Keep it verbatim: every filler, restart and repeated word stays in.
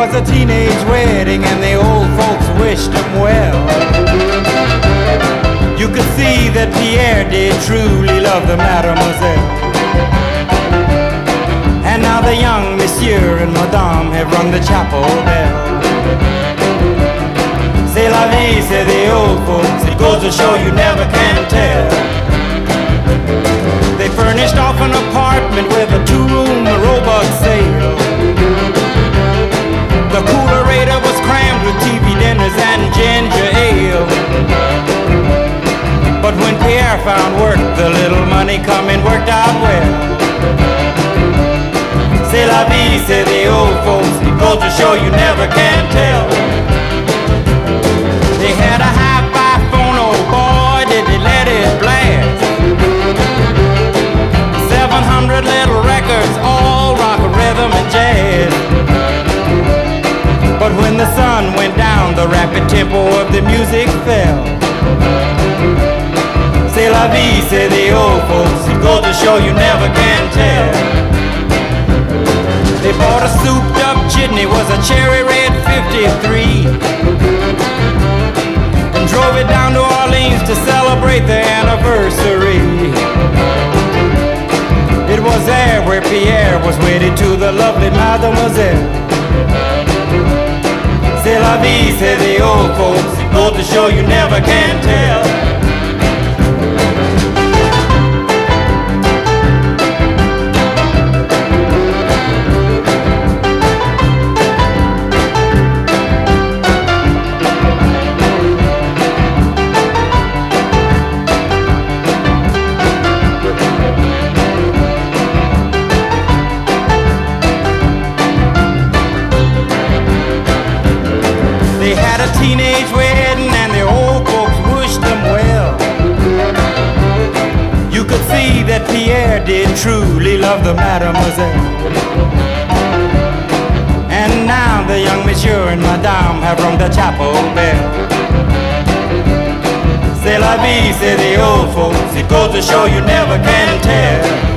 was a teenage wedding and the old folks wished him well. You could see that Pierre did truly love the mademoiselle. And now the young monsieur and madame have rung the chapel bell. C'est la vie, say the old folks, it goes to show you never can tell. They furnished off an apartment with a two-room robot sale. The coolerator was crammed with T V dinners and ginger ale. But when Pierre found work, the little money coming worked out well. C'est la vie, say the old folks, it goes to show you never can tell. They had a hi-fi phone, oh boy, did they let it blast. Seven hundred little records, all rock, rhythm, and jazz. But when the sun went down, the rapid tempo of the music fell. C'est la vie, say the old folks, it goes to show you never can tell. They bought a souped-up jitney, was a cherry red fifty-three, and drove it down to Orleans to celebrate their anniversary. It was there where Pierre was wedded to the lovely mademoiselle. C'est la vie, say the old folks, it goes to show you never can tell. They had a teenage wedding and the old folks wished them well. You could see that Pierre did truly love the mademoiselle. And now the young monsieur and madame have rung the chapel bell. C'est la vie, say the old folks, it goes to show you never can tell.